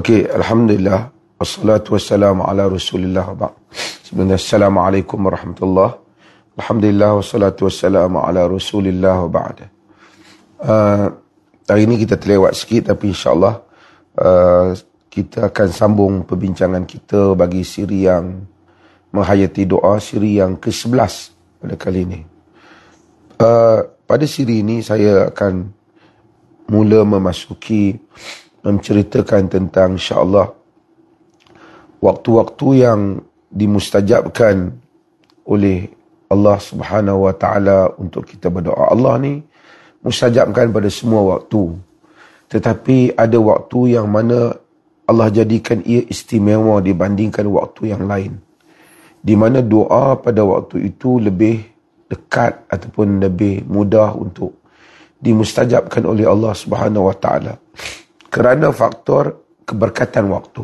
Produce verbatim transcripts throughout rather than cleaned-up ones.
Okey, Alhamdulillah. Wassalatu wassalamu ala Rasulillah wa ba'd. Sebenarnya, Assalamualaikum warahmatullahi. Alhamdulillah, wassalatu wassalamu ala Rasulillah wa ba'd. Uh, hari ini kita terlewat sikit, tapi insyaAllah uh, kita akan sambung perbincangan kita bagi siri yang menghayati doa, siri yang ke sebelas pada kali ini. Uh, pada siri ini saya akan mula memasuki menceritakan tentang insyaAllah waktu-waktu yang dimustajabkan oleh Allah Subhanahu Wa Taala untuk kita berdoa. Allah ni mustajabkan pada semua waktu, tetapi ada waktu yang mana Allah jadikan ia istimewa dibandingkan waktu yang lain, di mana doa pada waktu itu lebih dekat ataupun lebih mudah untuk dimustajabkan oleh Allah Subhanahu Wa Taala kerana faktor keberkatan waktu.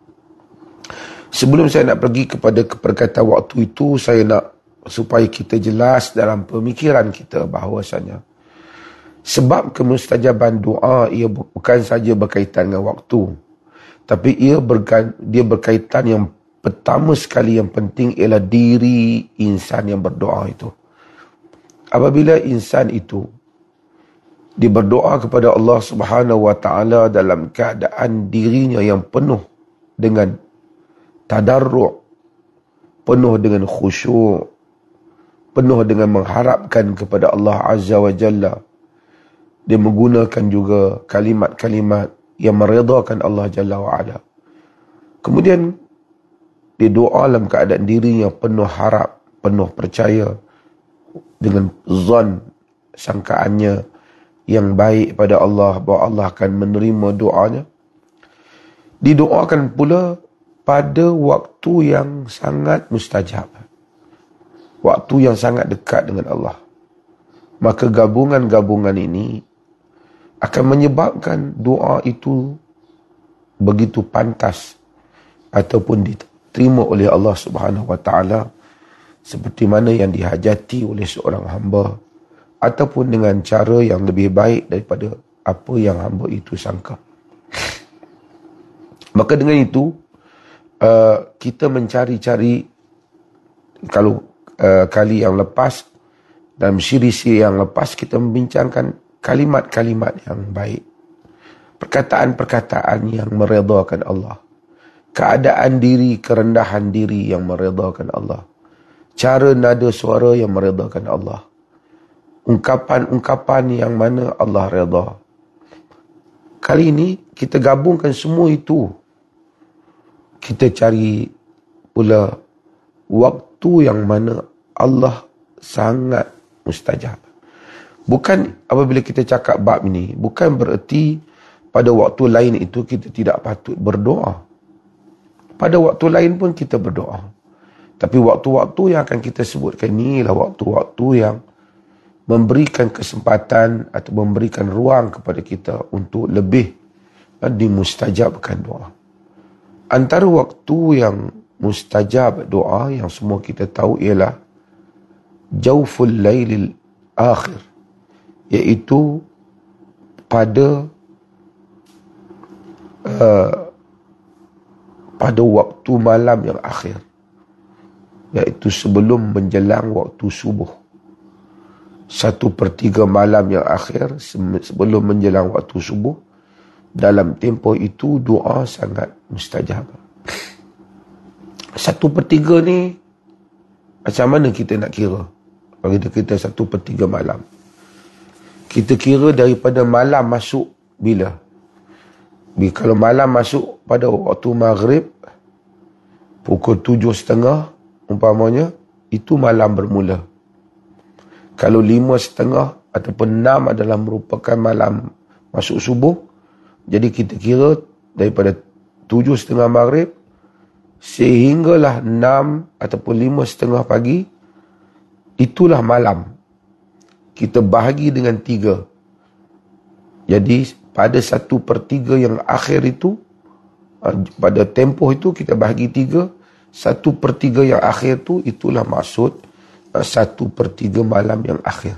Sebelum saya nak pergi kepada keberkatan waktu itu, saya nak supaya kita jelas dalam pemikiran kita bahawasanya sebab kemustajaban doa ia bukan saja berkaitan dengan waktu, tapi ia berkaitan, dia berkaitan yang pertama sekali yang penting ialah diri insan yang berdoa itu. Apabila insan itu dia berdoa kepada Allah Subhanahu Wa Taala dalam keadaan dirinya yang penuh dengan tadarru', penuh dengan khusyuk, penuh dengan mengharapkan kepada Allah Azza wa Jalla. Dia menggunakan juga kalimat-kalimat yang meredakan Allah Jalla wa Ala. Kemudian dia doa dalam keadaan dirinya penuh harap, penuh percaya dengan zon, sangkaannya yang baik pada Allah, bahawa Allah akan menerima doanya. Didoakan pula pada waktu yang sangat mustajab, waktu yang sangat dekat dengan Allah. Maka gabungan-gabungan ini akan menyebabkan doa itu begitu pantas ataupun diterima oleh Allah Subhanahu Wa Taala seperti mana yang dihajati oleh seorang hamba, ataupun dengan cara yang lebih baik daripada apa yang hamba itu sangka. Maka dengan itu, uh, kita mencari-cari, kalau uh, kali yang lepas, dalam siri-siri yang lepas, kita membincangkan kalimat-kalimat yang baik, perkataan-perkataan yang meredakan Allah, keadaan diri, kerendahan diri yang meredakan Allah, cara nada suara yang meredakan Allah, ungkapan-ungkapan yang mana Allah redha. Kali ini kita gabungkan semua itu. Kita cari pula waktu yang mana Allah sangat mustajab. Bukan apabila kita cakap bab ini, bukan bererti pada waktu lain itu kita tidak patut berdoa. Pada waktu lain pun kita berdoa. Tapi waktu-waktu yang akan kita sebutkan ini adalah waktu-waktu yang memberikan kesempatan atau memberikan ruang kepada kita untuk lebih dimustajabkan doa. Antara waktu yang mustajab doa yang semua kita tahu ialah Jawful Lailil Akhir, iaitu pada uh, pada waktu malam yang akhir, iaitu sebelum menjelang waktu subuh. Satu per tiga malam yang akhir sebelum menjelang waktu subuh. Dalam tempoh itu doa sangat mustajab. Satu per tiga ni macam mana kita nak kira? Kalau kita kira satu per tiga malam, kita kira daripada malam masuk bila? Kalau malam masuk pada waktu maghrib pukul tujuh setengah umpamanya, itu malam bermula. Kalau lima setengah ataupun enam adalah merupakan malam masuk subuh, jadi kita kira daripada tujuh setengah maghrib sehinggalah enam ataupun lima setengah pagi, itulah malam. Kita bahagi dengan tiga. Jadi pada satu per tiga yang akhir itu, pada tempoh itu kita bahagi tiga, satu per tiga yang akhir itu, itulah maksud satu per tiga malam yang akhir.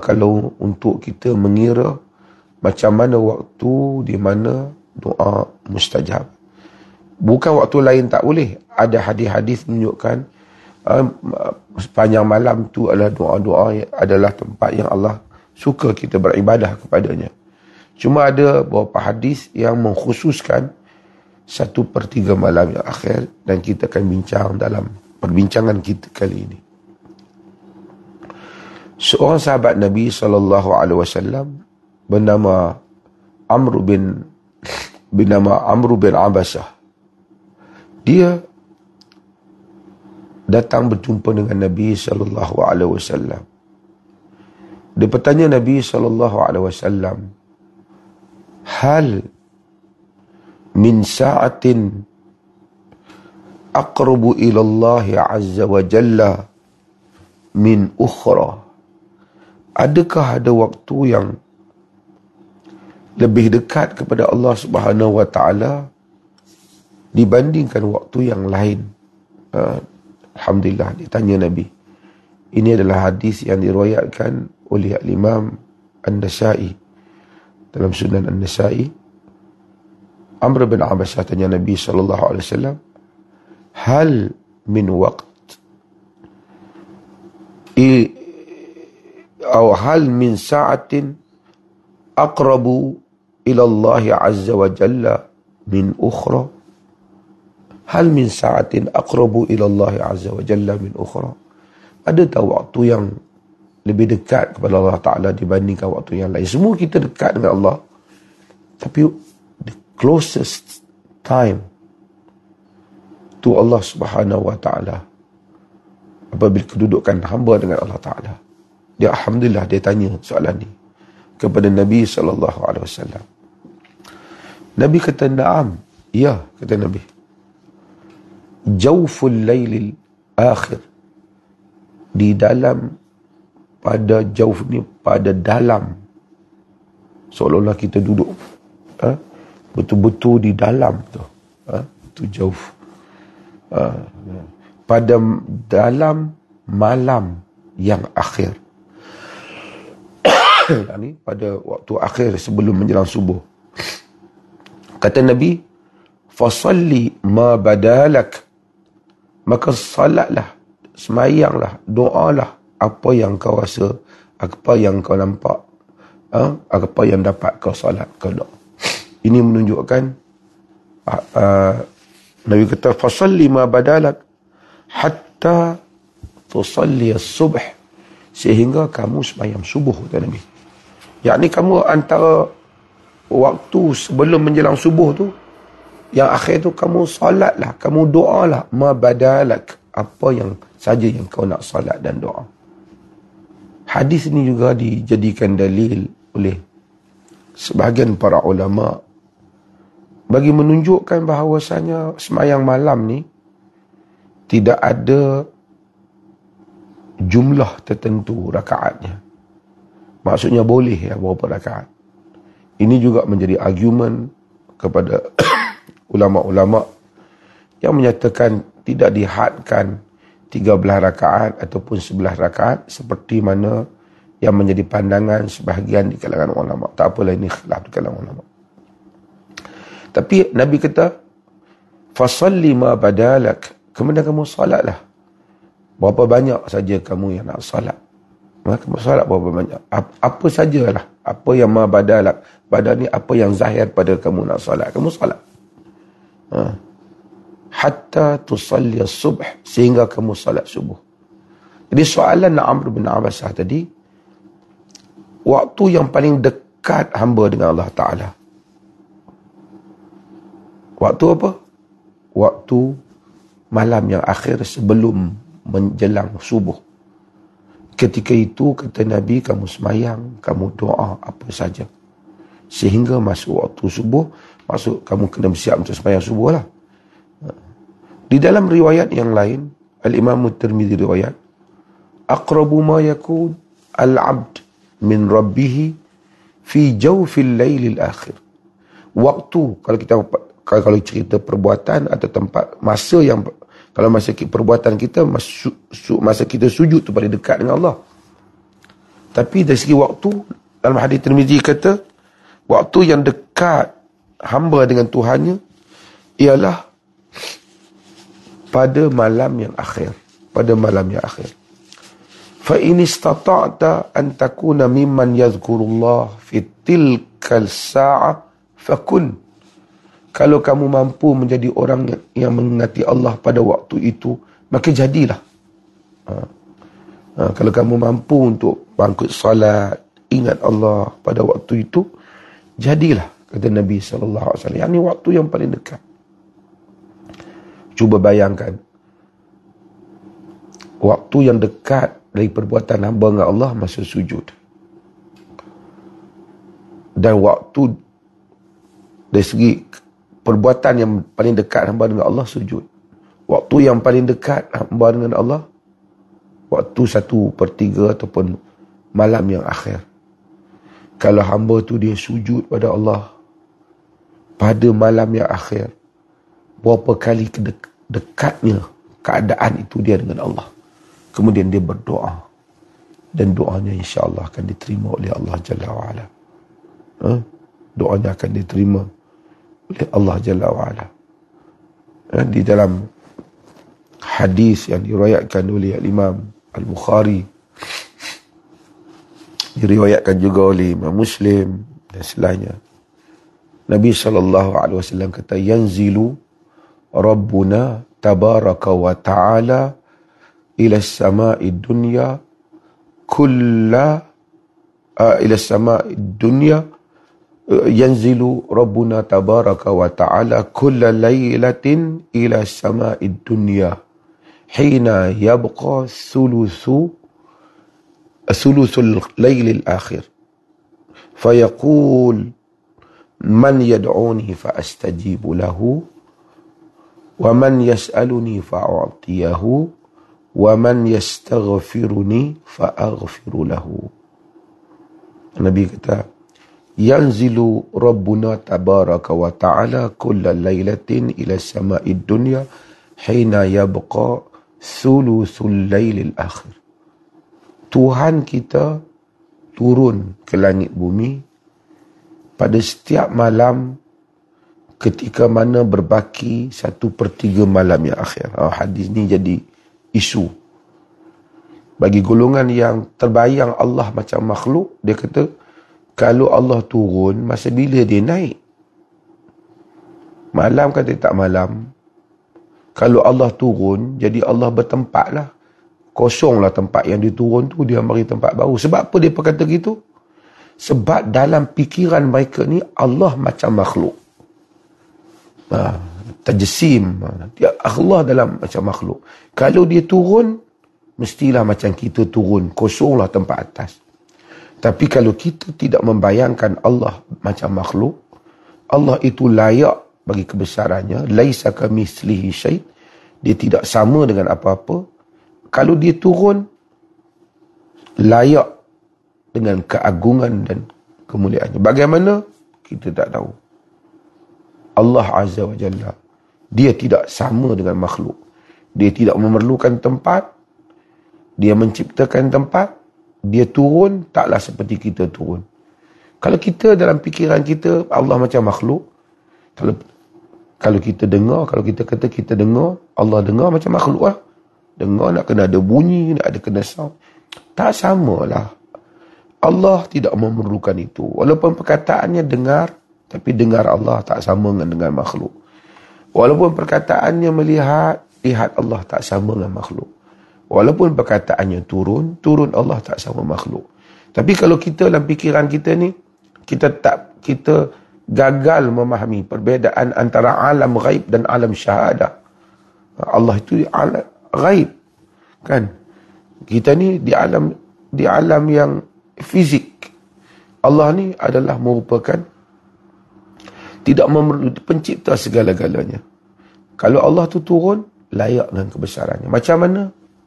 Kalau untuk kita mengira macam mana waktu di mana doa mustajab. Bukan waktu lain tak boleh. Ada hadis-hadis menunjukkan uh, sepanjang malam tu adalah doa-doa adalah tempat yang Allah suka kita beribadah kepadanya. Cuma ada beberapa hadis yang mengkhususkan satu per tiga malam yang akhir, dan kita akan bincang dalam perbincangan kita kali ini. Seorang sahabat Nabi sallallahu alaihi wasallam bernama Amr bin bernama Amr bin Abasah. Dia datang berjumpa dengan Nabi sallallahu alaihi wasallam. Dia bertanya Nabi sallallahu alaihi wasallam, hal min sa'atin aqrabu ila Allah azza wa jalla min ukhra? Adakah ada waktu yang lebih dekat kepada Allah Subhanahu wa taala dibandingkan waktu yang lain? Uh, Alhamdulillah, ditanya Nabi. Ini adalah hadis yang diriwayatkan oleh Imam An-Nasa'i dalam Sunan An-Nasa'i. Amr bin Abasah tanya Nabi sallallahu alaihi wasallam, hal min waqt i atau hal min sa'atin aqrabu ila Allah azza wa jalla min ukhra? Hal min sa'atin aqrabu ila Allah azza wa jalla min ukhra? Ada tak waktu yang lebih dekat kepada Allah Ta'ala dibandingkan waktu yang lain? Semua kita dekat dengan Allah, tapi the closest time to Allah Subhanahu wa Ta'ala apabila kedudukan hamba dengan Allah Ta'ala. Dia Alhamdulillah, dia tanya soalan ni kepada Nabi sallallahu alaihi wasallam. Nabi kata, na'am, ya, kata Nabi. Jawful lailil akhir, di dalam, pada jawf ni, pada dalam, seolah-olah kita duduk ha? betul-betul di dalam tu, ha? Itu jawf, ha? pada dalam malam yang akhir. Ini pada waktu akhir sebelum menjelang subuh. Kata Nabi, fasalli ma badalak, maka salatlah, semayanglah, doalah apa yang kau rasa, apa yang kau nampak, ha? apa yang dapat kau salat, kau doa. Ini menunjukkan uh, uh, Nabi kata fasalli ma badalak hatta tusalli as-subh, sehingga kamu semayang subuh, kata Nabi. Yakni kamu antara waktu sebelum menjelang subuh tu, yang akhir tu kamu salatlah, kamu doalah, ma badalak, apa yang saja yang kau nak salat dan doa. Hadis ini juga dijadikan dalil oleh sebahagian para ulama bagi menunjukkan bahawasanya semayang malam ni tidak ada jumlah tertentu rakaatnya. Maksudnya boleh ya berapa rakaat. Ini juga menjadi argumen kepada ulama-ulama yang menyatakan tidak dihadkan tiga belas rakaat ataupun sebelas rakaat seperti mana yang menjadi pandangan sebahagian di kalangan ulama. Tak apalah, ini khilaf di kalangan ulama. Tapi Nabi kata, fasalli ma badalak, kemudian kamu salatlah berapa banyak saja kamu yang nak salat. Maka kamu salat berapa banyak, apa sajalah, apa yang ma badalak, badal ni apa yang zahir pada kamu nak salat, kamu salat. Ha. Hatta tusalli as-subh, sehingga kamu salat subuh. Jadi soalan Amr bin Abasah tadi, waktu yang paling dekat hamba dengan Allah Ta'ala, waktu apa? Waktu malam yang akhir sebelum menjelang subuh. Ketika itu, kata Nabi, kamu semayang, kamu doa apa saja, sehingga masuk waktu subuh. Maksud kamu kena bersiap untuk semayang subuh lah. Di dalam riwayat yang lain, Al-Imam At-Tirmidzi riwayat, aqrabu ma yakun al-abd min rabbih fi jawfil lailil akhir. Waktu, kalau kita kalau cerita perbuatan atau tempat, masa yang, kalau masa perbuatan kita, masa kita sujud tu paling dekat dengan Allah. Tapi dari segi waktu, dalam hadis Tirmizi kata, waktu yang dekat hamba dengan Tuhannya ialah pada malam yang akhir. Pada malam yang akhir. Fa in istata'ta an takuna mimman yadhkurullah fi tilkal sa'ah fakun. Kalau kamu mampu menjadi orang yang, yang mengingati Allah pada waktu itu, maka jadilah. Ha. Ha, kalau kamu mampu untuk bangkit salat, ingat Allah pada waktu itu, jadilah, kata Nabi sallallahu alaihi wasallam. Yang ini waktu yang paling dekat. Cuba bayangkan, waktu yang dekat dari perbuatan hamba dengan Allah masa sujud. Dan waktu dari segi perbuatan yang paling dekat hamba dengan Allah, sujud. Waktu yang paling dekat hamba dengan Allah, waktu satu per tiga ataupun malam yang akhir. Kalau hamba tu dia sujud pada Allah pada malam yang akhir, berapa kali kedek- dekatnya keadaan itu dia dengan Allah. Kemudian dia berdoa. Dan doanya insya-Allah akan diterima oleh Allah Jalla wa'ala. Ha? Doanya akan diterima oleh Allah Jalla wa'ala. Ha? Di dalam hadis yang diriwayatkan oleh Imam Al-Bukhari, diriwayatkan juga oleh Imam Muslim dan selainnya, Nabi sallallahu alaihi wasallam kata, yanzilu Rabbuna tabaraka wa ta'ala ila as-sama'i dunya kulla uh, ila as-sama'i dunya uh, yanzilu Rabbuna tabaraka wa ta'ala kulla laylatin ila as-sama'i dunya hina yabqa thuluthu thuluthul laylil akhir fayaqul man yad'uni fa astajibu lahu wa man yas'aluni fa a'tiyahu wa man yastaghfiruni fa aghfiru lahu. Nabi kata, yanzilu Rabbuna tabaraka wa ta'ala kulla laylatin ila sama'id dunya hina yabqa thuluthul laylil akhir. Tuhan kita turun ke langit bumi pada setiap malam ketika mana berbaki satu per tiga malam yang akhir. Oh, hadis ni jadi isu. Bagi golongan yang terbayang Allah macam makhluk, dia kata, kalau Allah turun, masa bila dia naik? Malam kata tak malam. Kalau Allah turun, jadi Allah bertempat lah. Kosonglah tempat yang dia turun tu, dia mari tempat baru. Sebab apa dia berkata gitu? Sebab dalam fikiran mereka ni, Allah macam makhluk. Ha, tajesim. Dia Allah dalam macam makhluk. Kalau dia turun, mestilah macam kita turun. Kosonglah tempat atas. Tapi kalau kita tidak membayangkan Allah macam makhluk, Allah itu layak bagi kebesarannya. Laisa kamitslihi syai'. Dia tidak sama dengan apa-apa. Kalau dia turun, layak dengan keagungan dan kemuliaannya. Bagaimana? Kita tak tahu. Allah Azza wa Jalla, dia tidak sama dengan makhluk. Dia tidak memerlukan tempat. Dia menciptakan tempat. Dia turun, taklah seperti kita turun. Kalau kita dalam fikiran kita, Allah macam makhluk. Kalau kalau kita dengar, kalau kita kata kita dengar, Allah dengar macam makhluk lah. Dengar nak kena ada bunyi, nak ada kena sound. Tak samalah. Allah tidak memerlukan itu. Walaupun perkataannya dengar, tapi dengar Allah tak sama dengan dengar makhluk. Walaupun perkataannya melihat, lihat Allah tak sama dengan makhluk. Walaupun perkataannya turun, turun Allah tak sama makhluk. Tapi kalau kita dalam fikiran kita ni, kita tak, kita gagal memahami perbezaan antara alam ghaib dan alam syahadah. Allah itu alam ghaib, kan? Kita ni di alam di alam yang fizik. Allah ni adalah merupakan tidak memerlukan pencipta segala-galanya. Kalau Allah tu turun, layak dengan kebesarannya. Macam mana?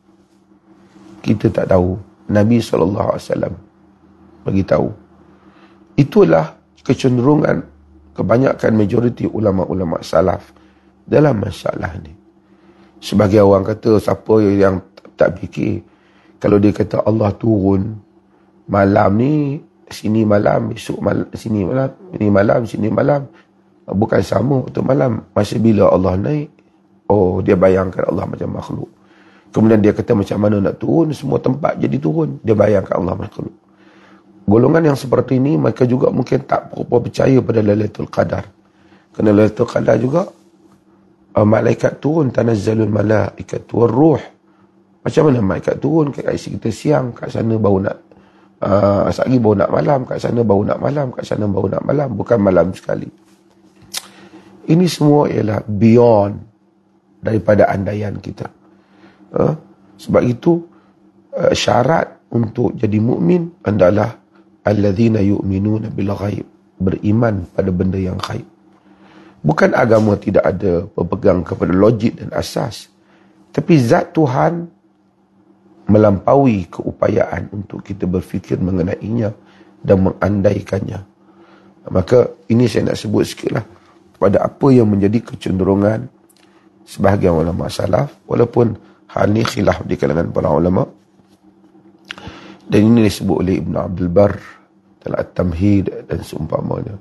Kita tak tahu. Nabi sallallahu alaihi wasallam bagi tahu. Itulah kecenderungan kebanyakan majoriti ulama-ulama salaf dalam masalah ni. Sebagai orang kata, siapa yang tak fikir, kalau dia kata Allah turun malam ni, sini malam, besok malam, sini malam, ini malam, sini malam, Bukan sama waktu malam. Masa bila Allah naik, oh dia bayangkan Allah macam makhluk. Kemudian dia kata macam mana nak turun, semua tempat jadi turun. Dia bayangkan Allah makhluk. Golongan yang seperti ini, mereka juga mungkin tak berapa percaya pada Lailatul Qadar. Kerana Lailatul Qadar juga, uh, malaikat turun, tanazzalul malaikat war ruh. Macam mana malaikat turun, kat isi kita siang, kat sana baru nak, uh, sehari baru nak malam, kat sana baru nak malam, kat sana baru nak malam. Bukan malam sekali. Ini semua ialah beyond daripada andaian kita. Uh, sebab itu, uh, syarat untuk jadi mukmin adalah alladzina yu'minuna bil ghaib, beriman pada benda yang ghaib. Bukan agama tidak ada berpegang kepada logik dan asas, tapi zat Tuhan melampaui keupayaan untuk kita berfikir mengenainya dan mengandaikannya. Maka ini saya nak sebut sikitlah pada apa yang menjadi kecenderungan sebahagian ulama salaf, walaupun hal ini khilaf di kalangan para ulama. Dan ini disebut oleh Ibn Abdul Bar dalam At-Tamhid dan seumpamanya.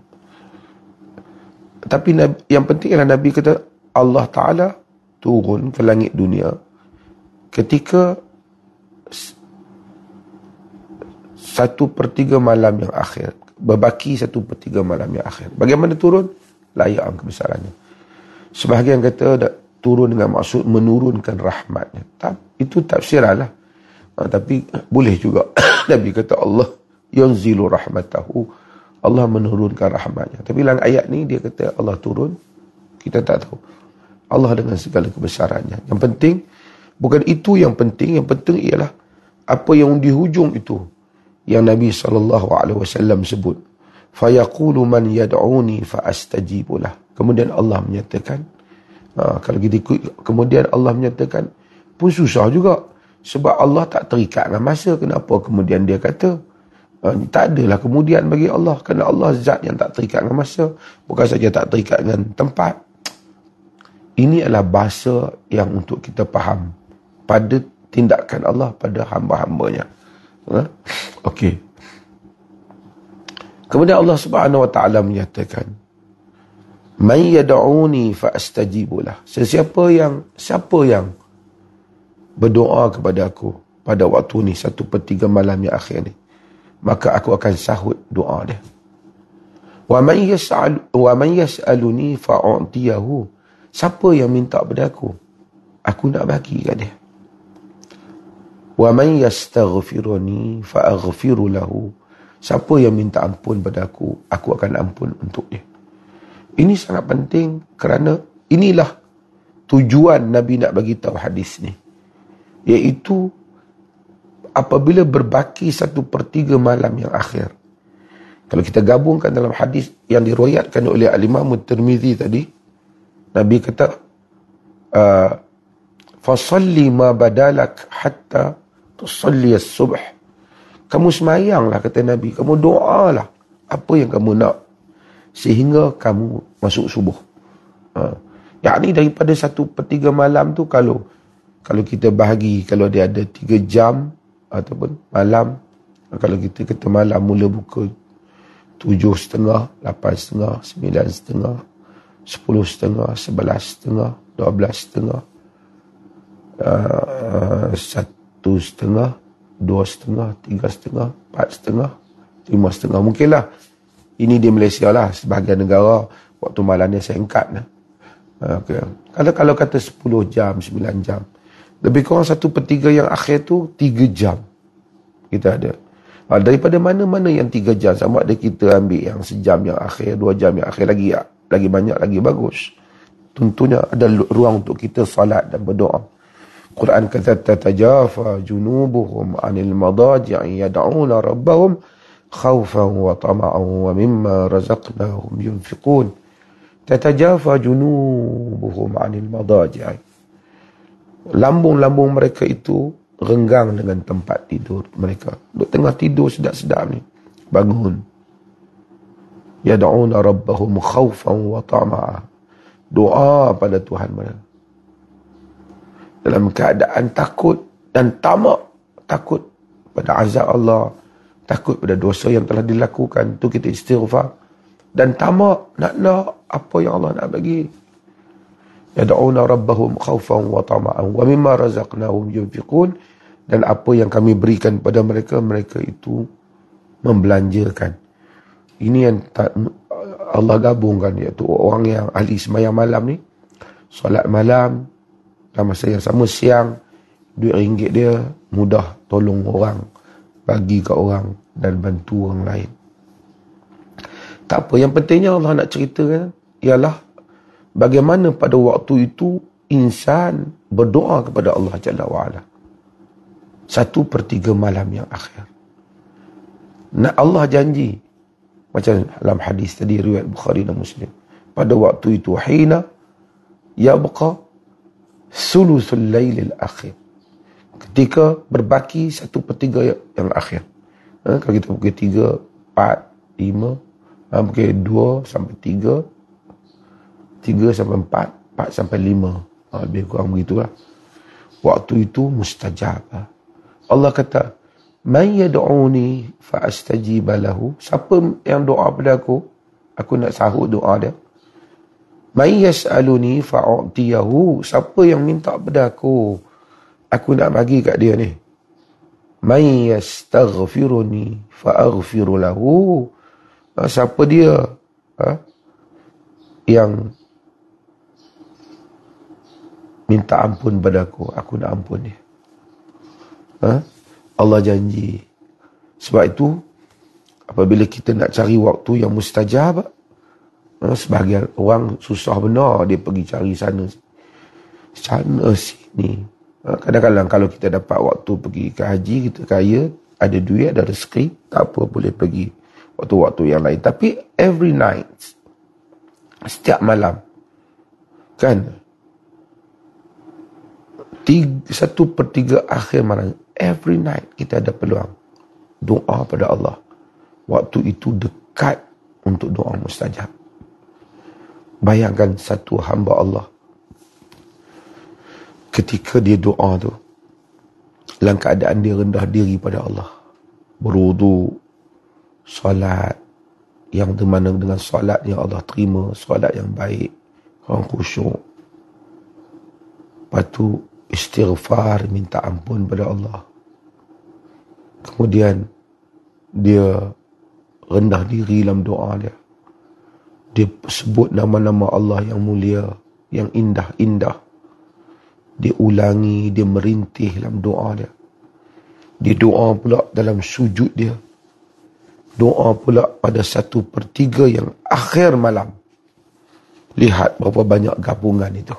Tapi yang penting adalah Nabi kata Allah Ta'ala turun ke langit dunia ketika satu per tiga malam yang akhir. Berbaki satu per tiga malam yang akhir. Bagaimana turun? Layak kebesarannya. Sebahagian kata turun dengan maksud menurunkan rahmatnya. Itu tafsiran lah. Ha, tapi boleh juga Nabi kata Allah yanzilu rahmatahu, Allah menurunkan rahmatnya. Tapi dalam ayat ni dia kata Allah turun, kita tak tahu. Allah dengan segala kebesarannya. Yang penting bukan itu yang penting, yang penting ialah apa yang di hujung itu yang Nabi sallallahu alaihi wasallam sebut, fayaqulu man yad'uni fa astajibu lah. Kemudian Allah menyatakan, ha, kalau kita ikut, kemudian Allah menyatakan pun susah juga. Sebab Allah tak terikat dengan masa. Kenapa kemudian dia kata? Uh, tak adalah kemudian bagi Allah. Kerana Allah zat yang tak terikat dengan masa. Bukan saja tak terikat dengan tempat. Ini adalah bahasa yang untuk kita faham pada tindakan Allah pada hamba-hambanya. Uh, Okey. Kemudian Allah Subhanahu Wa Taala menyatakan, "Man yad'uni fa astajibu lah." Sesiapa yang siapa yang berdoa kepada aku pada waktu ni, satu per tiga malam yang akhir ni, maka aku akan sahut doa dia. Wa man yas'al wa man yas'aluni fa'utiyahu. Siapa yang minta pada aku, aku nak bagi kat dia. Wa man yastaghfiruni fa'aghfiru lahu. Siapa yang minta ampun pada aku, aku akan ampun untuk dia. Ini sangat penting kerana inilah tujuan Nabi nak bagi tahu hadis ni. Iaitu apabila berbaki satu per tiga malam yang akhir. Kalau kita gabungkan dalam hadis yang diriwayatkan oleh Al-Imam At-Tirmizi tadi, Nabi kata, uh, fasalli ma badalak hatta tusalli as-subh. Kamu semayanglah, kata Nabi, kamu doalah apa yang kamu nak sehingga kamu masuk subuh. Uh, yakni daripada satu per tiga malam tu, kalau Kalau kita bahagi, kalau dia ada tiga jam ataupun malam, kalau kita kata malam mula buka tujuh setengah, lapan setengah, sembilan setengah, sepuluh setengah, sebelas setengah, dua belas setengah, uh, satu setengah, dua setengah, tiga setengah, empat setengah, lima setengah. Mungkinlah ini di Malaysia lah, sebahagian negara waktu malamnya singkat lah. Okay. Kalau kalau kata sepuluh jam, sembilan jam, lebih kurang satu per tiga yang akhir tu tiga jam kita ada. Ha, daripada mana-mana yang tiga jam, sama ada kita ambil yang sejam yang akhir, dua jam yang akhir, lagi lagi banyak, lagi bagus. Tentunya ada ruang untuk kita salat dan berdoa. Quran kata tatajafa junubuhum anil madaji'i yad'una rabbahum khawfan wa tama'an wa mimma razaqnahum yunfiqun. Tatajafa junubuhum anil madaji'i. Lambung-lambung mereka itu renggang dengan tempat tidur mereka. Duk tengah tidur sedap-sedap ni, bangun. Yad'una rabbahum khawfan wa tama'a. Doa pada Tuhan mereka dalam keadaan takut dan tamak. Takut pada azab Allah, takut pada dosa yang telah dilakukan. Tu kita istighfar. dan tamak nak nak apa yang Allah nak bagi. Yad'una rabbahum khawfan wa tama'an wa mimma razaqnahum yunfiqun, dan apa yang kami berikan pada mereka, mereka itu membelanjakan. Ini yang Allah gabungkan, iaitu orang yang ahli sembahyang malam ni, solat malam dalam masa yang sama siang, duit ringgit dia mudah tolong orang, bagi ke orang dan bantu orang lain. Tak apa, yang pentingnya Allah nak ceritakan ialah bagaimana pada waktu itu insan berdoa kepada Allah Jalla wa'ala. Satu per tiga malam yang akhir. Nak Allah janji, macam dalam hadis tadi riwayat Bukhari dan Muslim, pada waktu itu hina yabqa thuluthul lailil akhir, ketika berbaki satu per tiga yang akhir. Ha, kalau kita pukul tiga, empat, lima, ha, pukul dua sampai tiga, tiga sampai empat, empat sampai lima, ha, lebih kurang begitulah. Waktu itu mustajab. Allah kata, man yad'uni fa astajiba lahu, siapa yang doa pada aku, aku nak sahut doa dia. Man yas'aluni fa u'tiyahu, siapa yang minta pada aku, aku nak bagi kat dia ni. Man yastaghfiruni fa aghfiru lahu, siapa dia ha, yang minta ampun pada aku, aku nak ampun dia. Ha? Allah janji. Sebab itu apabila kita nak cari waktu yang mustajab, ha, sebahagian orang susah benar, dia pergi cari sana sana sini. Ha, kadang-kadang kalau kita dapat waktu pergi ke haji, kita kaya, ada duit, ada rezeki, tak apa, boleh pergi waktu-waktu yang lain. Tapi every night, setiap malam, kan, tiga, satu per tiga akhir malam, every night kita ada peluang doa pada Allah. Waktu itu dekat untuk doa mustajab. Bayangkan satu hamba Allah, ketika dia doa tu, dalam keadaan dia rendah diri pada Allah, berwudu, solat yang dimana dengan solat yang Allah terima, solat yang baik, orang khusyuk, lepas tu istighfar, minta ampun pada Allah. Kemudian dia rendah diri dalam doa dia. Dia sebut nama-nama Allah yang mulia, yang indah-indah. Dia ulangi, dia merintih dalam doa dia. Dia doa pula dalam sujud dia. Doa pula pada satu per tiga yang akhir malam. Lihat berapa banyak gabungan itu.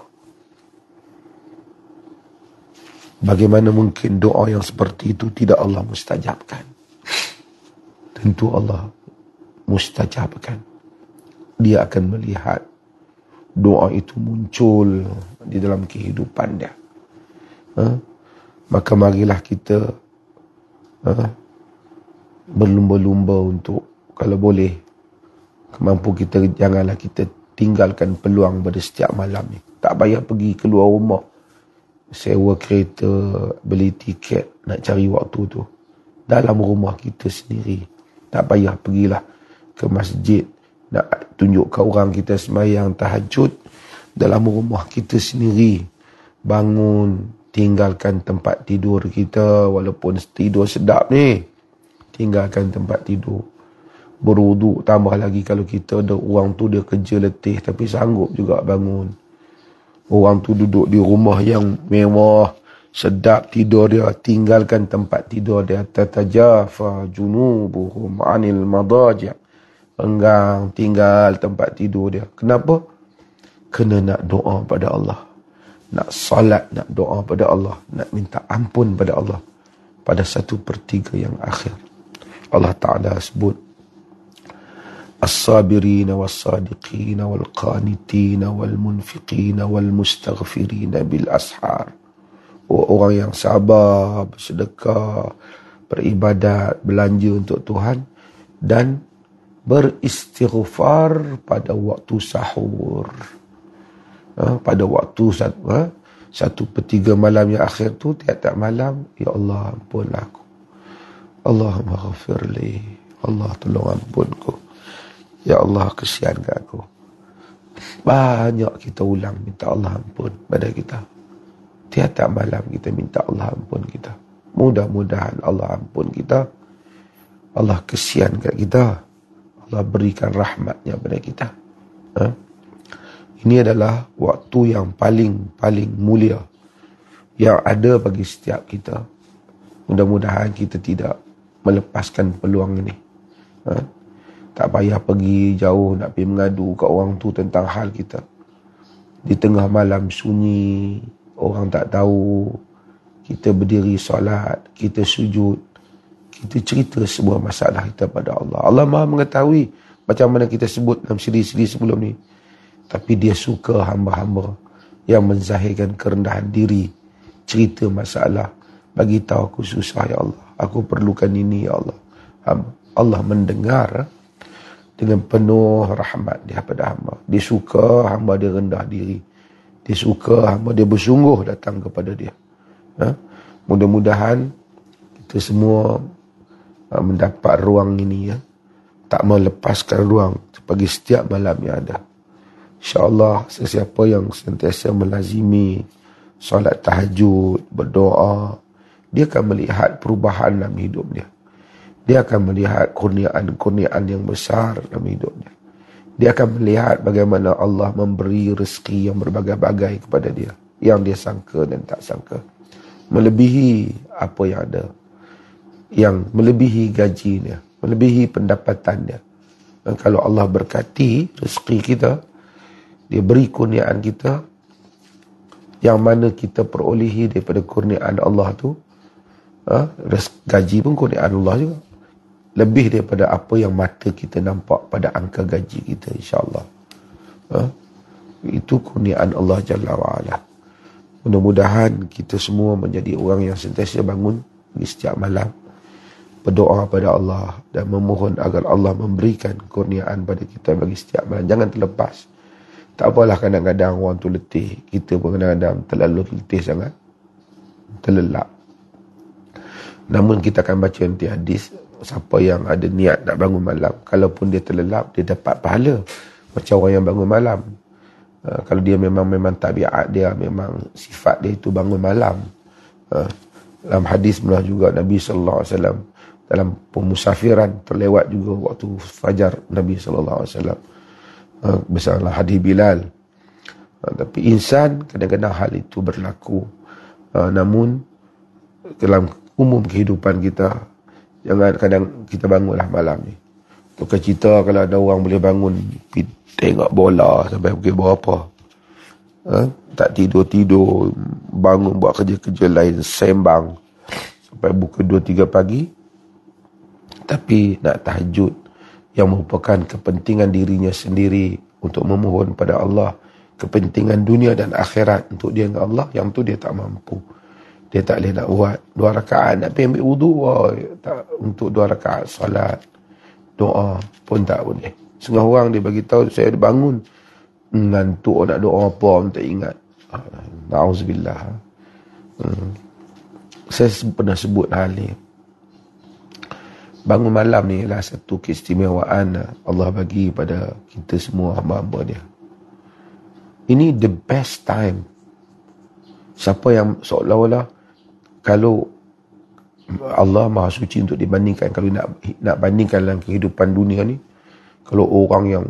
Bagaimana mungkin doa yang seperti itu tidak Allah mustajabkan? Tentu Allah mustajabkan. Dia akan melihat doa itu muncul di dalam kehidupan dia. Ha? Maka marilah kita ha, berlumba-lumba untuk, kalau boleh, mampu kita, janganlah kita tinggalkan peluang pada setiap malam ni. Tak payah pergi keluar rumah, sewa kereta, beli tiket, nak cari waktu tu. Dalam rumah kita sendiri. Tak payah pergilah ke masjid, nak tunjuk ke orang kita sembahyang tahajud. Dalam rumah kita sendiri. Bangun, tinggalkan tempat tidur kita, walaupun tidur sedap ni, tinggalkan tempat tidur. Berwuduk, tambah lagi kalau kita ada orang tu dia kerja letih tapi sanggup juga bangun. Orang tu duduk di rumah yang mewah, sedap tidur dia, tinggalkan tempat tidur dia. Tatajafa junubuhum anil madaji', enggang, tinggal tempat tidur dia. Kenapa? Kena nak doa pada Allah, nak salat, nak doa pada Allah, nak minta ampun pada Allah pada satu per tiga yang akhir. Allah Ta'ala sebut, as-sabirina was-sadiqina wal-qanitina wal-munfiqina wal-mustaghfirina bil-ashar. Orang yang sabar, bersedekah, beribadat, belanja untuk Tuhan, dan beristighfar pada waktu sahur. Ha, pada waktu satu, ha, satu per tiga malam yang akhir tu, tiap-tiap malam, ya Allah ampunlah aku, Allahumma ghafirli, Allah tolong ampunku. Ya Allah, kesian ke aku. Banyak kita ulang minta Allah ampun pada kita. Tiap-tiap malam kita minta Allah ampun kita. Mudah-mudahan Allah ampun kita. Allah kesian kat kita. Allah berikan rahmatnya pada kita. Ha? Ini adalah waktu yang paling-paling mulia yang ada bagi setiap kita. Mudah-mudahan kita tidak melepaskan peluang ini. Ha? Tak payah pergi jauh nak pergi mengadu kat orang tu tentang hal kita. Di tengah malam sunyi, orang tak tahu, kita berdiri solat, kita sujud, kita cerita semua masalah kita pada Allah. Allah Maha mengetahui macam mana kita sebut dalam siri-siri sebelum ni. Tapi dia suka hamba-hamba yang menzahirkan kerendahan diri, cerita masalah, bagi tahu aku susah ya Allah, aku perlukan ini ya Allah. Allah mendengar dengan penuh rahmat dia pada hamba. Dia suka hamba dia rendah diri. Dia suka hamba dia bersungguh datang kepada dia. Ha? Mudah-mudahan kita semua ha, mendapat ruang ini, ya. Tak melepaskan ruang bagi setiap malam yang ada. InsyaAllah sesiapa yang sentiasa melazimi solat tahajud, berdoa, dia akan melihat perubahan dalam hidup dia. Dia akan melihat kurniaan-kurniaan yang besar dalam hidupnya. Dia akan melihat bagaimana Allah memberi rezeki yang berbagai-bagai kepada dia, yang dia sangka dan tak sangka. Melebihi apa yang ada. Yang melebihi gajinya, melebihi pendapatannya. Dan kalau Allah berkati rezeki kita, dia beri kurniaan kita, yang mana kita perolehi daripada kurniaan Allah tu, ha? Gaji pun kurniaan Allah juga. Lebih daripada apa yang mata kita nampak pada angka gaji kita, insyaAllah. Ha? Itu kurniaan Allah Jalla wa'ala. Mudah-mudahan kita semua menjadi orang yang sentiasa bangun di setiap malam, berdoa pada Allah dan memohon agar Allah memberikan kurniaan pada kita bagi setiap malam. Jangan terlepas. Tak apalah kadang-kadang orang tu letih. Kita pun kadang-kadang terlalu letih sangat, terlelap. Namun kita akan baca nanti hadis, siapa yang ada niat nak bangun malam, kalaupun dia terlelap, dia dapat pahala macam orang yang bangun malam. Uh, kalau dia memang memang tabiat dia, memang sifat dia itu bangun malam. Uh, dalam hadis pernah juga Nabi sallallahu alaihi wasallam dalam pemusafiran terlewat juga waktu fajar Nabi sallallahu alaihi wasallam. Uh, bersama hadis Bilal. Uh, tapi insan kadang-kadang hal itu berlaku. Uh, namun dalam umum kehidupan kita, jangan kadang kita bangunlah malam ni. Bukan cerita kalau ada orang boleh bangun pergi tengok bola sampai pukul berapa. Ha? Tak tidur-tidur, bangun buat kerja-kerja lain, sembang sampai pukul dua tiga pagi. Tapi nak tahajud yang merupakan kepentingan dirinya sendiri untuk memohon pada Allah, kepentingan dunia dan akhirat untuk dia dengan Allah, yang tu dia tak mampu. Dia tak boleh nak buat dua rakaat, nak pergi ambil wudu, oh, tak, untuk dua rakaat solat, doa pun tak boleh. Setengah orang dia bagi tahu saya ada bangun ngantuk, nak doa apa pun tak ingat. Na'udzubillah. Hmm. Saya pernah sebut hal ni. Bangun malam ni adalah satu keistimewaan Allah bagi pada kita semua hamba-hamba dia. Ini the best time. Siapa yang seolah-olah kalau Allah Maha Suci untuk dibandingkan, kalau nak nak bandingkan dalam kehidupan dunia ni, kalau orang yang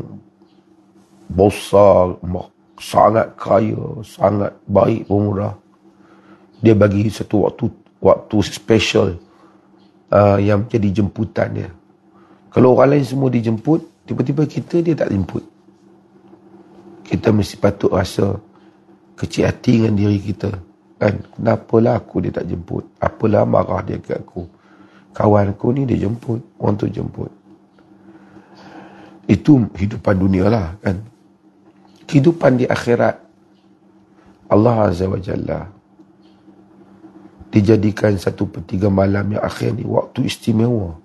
besar, sangat kaya, sangat baik, pemurah, dia bagi satu waktu waktu special uh, yang jadi jemputan dia. Kalau orang lain semua dijemput, tiba-tiba kita dia tak jemput. Kita mesti patut rasa kecil hati dengan diri kita. Kan, kenapalah aku dia tak jemput? Apalah marah dia ke aku? Kawan aku ni dia jemput, orang tu jemput. Itu kehidupan dunia lah, kan. Kehidupan di akhirat, Allah Azza wa Jalla dijadikan satu per tiga malam yang akhir ni waktu istimewa.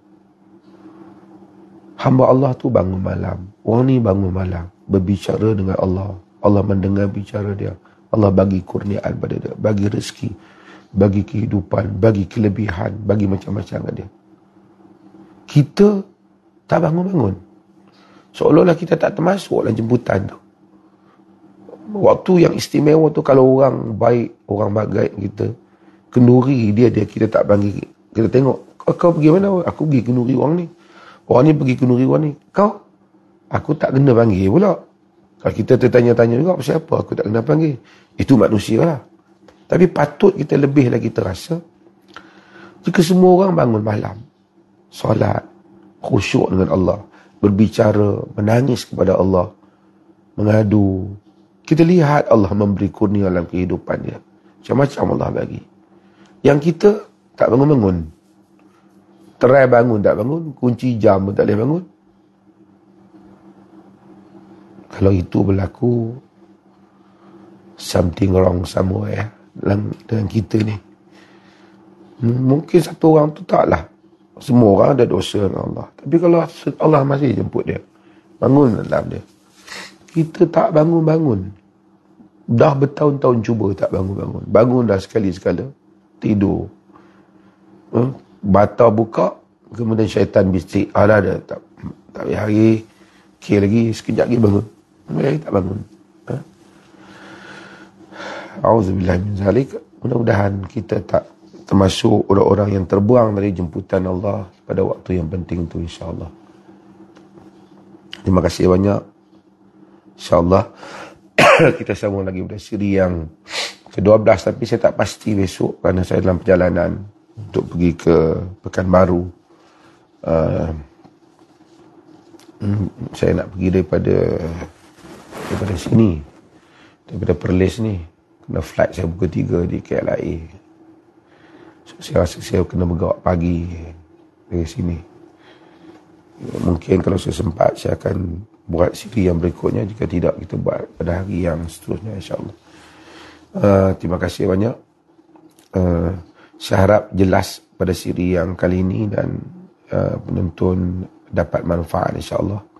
Hamba Allah tu bangun malam, orang ni bangun malam, berbicara dengan Allah. Allah mendengar bicara dia. Allah bagi kurniaan pada dia, bagi rezeki, bagi kehidupan, bagi kelebihan, bagi macam-macam kat dia. Kita tak bangun-bangun. Seolah-olah kita tak termasuk dalam jemputan tu. Waktu yang istimewa tu kalau orang baik, orang bagai kita, kenduri dia, dia kita tak panggil. Kita tengok, kau, kau pergi mana? Aku pergi kenduri orang ni. Orang ni pergi kenduri orang ni. Kau? Aku tak kena panggil pula. Kalau kita tertanya-tanya juga, pasal apa aku tak kena panggil? Itu manusia lah. Tapi patut kita lebih lagi terasa, jika semua orang bangun malam, solat, khusyuk dengan Allah, berbicara, menangis kepada Allah, mengadu, kita lihat Allah memberi kurnia dalam kehidupan dia. Macam-macam Allah bagi. Yang kita tak bangun-bangun. Terai bangun, tak bangun. Kunci jam pun tak boleh bangun. Kalau itu berlaku, something wrong somewhere dalam, dengan kita ni. Mungkin satu orang tu taklah. Semua orang ada dosa dengan Allah. Tapi kalau Allah masih jemput dia, bangun dalam dia. Kita tak bangun-bangun. Dah bertahun-tahun cuba tak bangun-bangun. Bangun dah sekali-sekala, tidur. Hmm? Bata buka, kemudian syaitan bisik. Alah dah, tak, tak boleh hari. Okay lagi, sekejap lagi bangun. Lagi tak bangun. Ha? Auzubillah min zalik. Mudah-mudahan kita tak termasuk orang-orang yang terbuang dari jemputan Allah pada waktu yang penting itu, insyaAllah. Terima kasih banyak. InsyaAllah kita sambung lagi pada siri yang ke dua belas, tapi saya tak pasti besok kerana saya dalam perjalanan untuk pergi ke Pekanbaru. Uh, saya nak pergi daripada daripada sini, daripada Perlis ni, kena flight saya pukul tiga di K L I A. So, saya rasa saya kena bergerak pagi dari sini. Mungkin kalau saya sempat, saya akan buat siri yang berikutnya. Jika tidak, kita buat pada hari yang seterusnya, insyaAllah. Uh, terima kasih banyak. Uh, saya harap jelas pada siri yang kali ini dan uh, penonton dapat manfaat, insyaAllah.